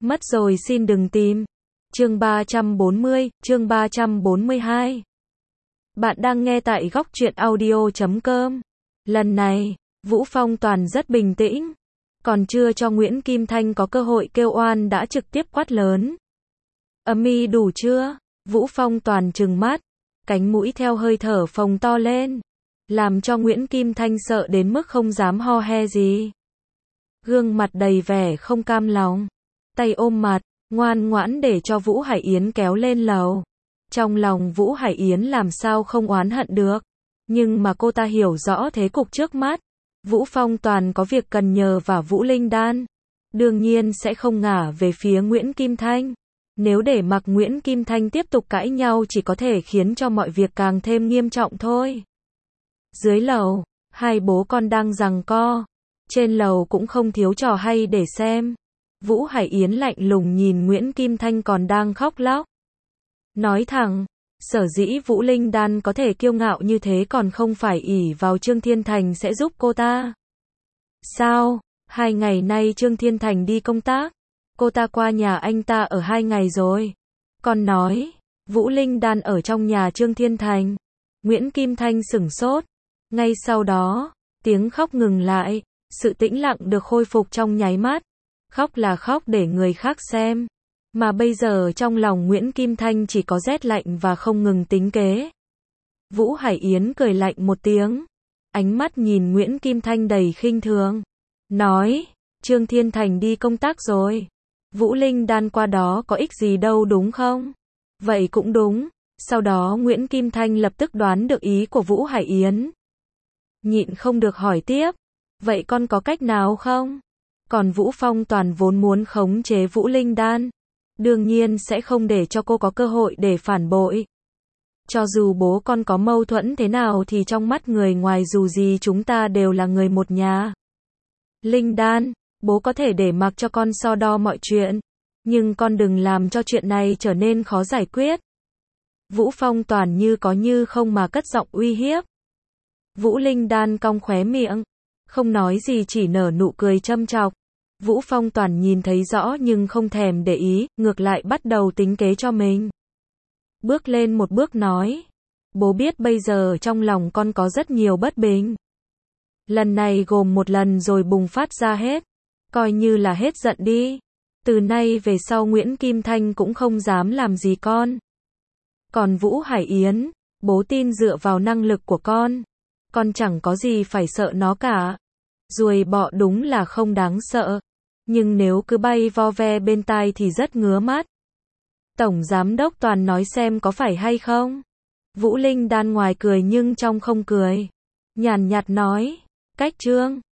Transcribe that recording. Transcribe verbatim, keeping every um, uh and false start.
Mất rồi xin đừng tìm. Chương ba trăm bốn mươi, chương ba trăm bốn mươi hai. Bạn đang nghe tại góc truyện audio chấm com. Lần này, Vũ Phong Toàn rất bình tĩnh. Còn chưa cho Nguyễn Kim Thanh có cơ hội kêu oan đã trực tiếp quát lớn. Âm y đủ chưa? Vũ Phong Toàn trừng mắt. Cánh mũi theo hơi thở phồng to lên. Làm cho Nguyễn Kim Thanh sợ đến mức không dám ho he gì. Gương mặt đầy vẻ không cam lòng. Tay ôm mặt, ngoan ngoãn để cho Vũ Hải Yến kéo lên lầu. Trong lòng Vũ Hải Yến làm sao không oán hận được. Nhưng mà cô ta hiểu rõ thế cục trước mắt. Vũ Phong Toàn có việc cần nhờ vào Vũ Linh Đan. Đương nhiên sẽ không ngả về phía Nguyễn Kim Thanh. Nếu để mặc Nguyễn Kim Thanh tiếp tục cãi nhau chỉ có thể khiến cho mọi việc càng thêm nghiêm trọng thôi. Dưới lầu, hai bố con đang giằng co. Trên lầu cũng không thiếu trò hay để xem. Vũ Hải Yến lạnh lùng nhìn Nguyễn Kim Thanh còn đang khóc lóc. Nói thẳng, sở dĩ Vũ Linh Đan có thể kiêu ngạo như thế còn không phải ỷ vào Trương Thiên Thành sẽ giúp cô ta. Sao? Hai ngày nay Trương Thiên Thành đi công tác. Cô ta qua nhà anh ta ở hai ngày rồi. Còn nói, Vũ Linh Đan ở trong nhà Trương Thiên Thành. Nguyễn Kim Thanh sửng sốt. Ngay sau đó, tiếng khóc ngừng lại. Sự tĩnh lặng được khôi phục trong nháy mắt. Khóc là khóc để người khác xem. Mà bây giờ trong lòng Nguyễn Kim Thanh chỉ có rét lạnh và không ngừng tính kế. Vũ Hải Yến cười lạnh một tiếng. Ánh mắt nhìn Nguyễn Kim Thanh đầy khinh thường. Nói, Trương Thiên Thành đi công tác rồi. Vũ Linh Đan qua đó có ích gì đâu đúng không? Vậy cũng đúng. Sau đó Nguyễn Kim Thanh lập tức đoán được ý của Vũ Hải Yến. Nhịn không được hỏi tiếp. Vậy con có cách nào không? Còn Vũ Phong Toàn vốn muốn khống chế Vũ Linh Đan. Đương nhiên sẽ không để cho cô có cơ hội để phản bội. Cho dù bố con có mâu thuẫn thế nào thì trong mắt người ngoài dù gì chúng ta đều là người một nhà. Linh Đan, bố có thể để mặc cho con so đo mọi chuyện. Nhưng con đừng làm cho chuyện này trở nên khó giải quyết. Vũ Phong Toàn như có như không mà cất giọng uy hiếp. Vũ Linh Đan cong khóe miệng. Không nói gì chỉ nở nụ cười châm chọc. Vũ Phong Toàn nhìn thấy rõ nhưng không thèm để ý, ngược lại bắt đầu tính kế cho mình. Bước lên một bước nói. Bố biết bây giờ trong lòng con có rất nhiều bất bình. Lần này gồm một lần rồi bùng phát ra hết. Coi như là hết giận đi. Từ nay về sau Nguyễn Kim Thanh cũng không dám làm gì con. Còn Vũ Hải Yến, bố tin dựa vào năng lực của con. Con chẳng có gì phải sợ nó cả. Ruồi bọ đúng là không đáng sợ. Nhưng nếu cứ bay vo ve bên tai thì rất ngứa mắt. Tổng Giám đốc Toàn nói xem có phải hay không? Vũ Linh Đan ngoài cười nhưng trong không cười. Nhàn nhạt nói. Cách Trương,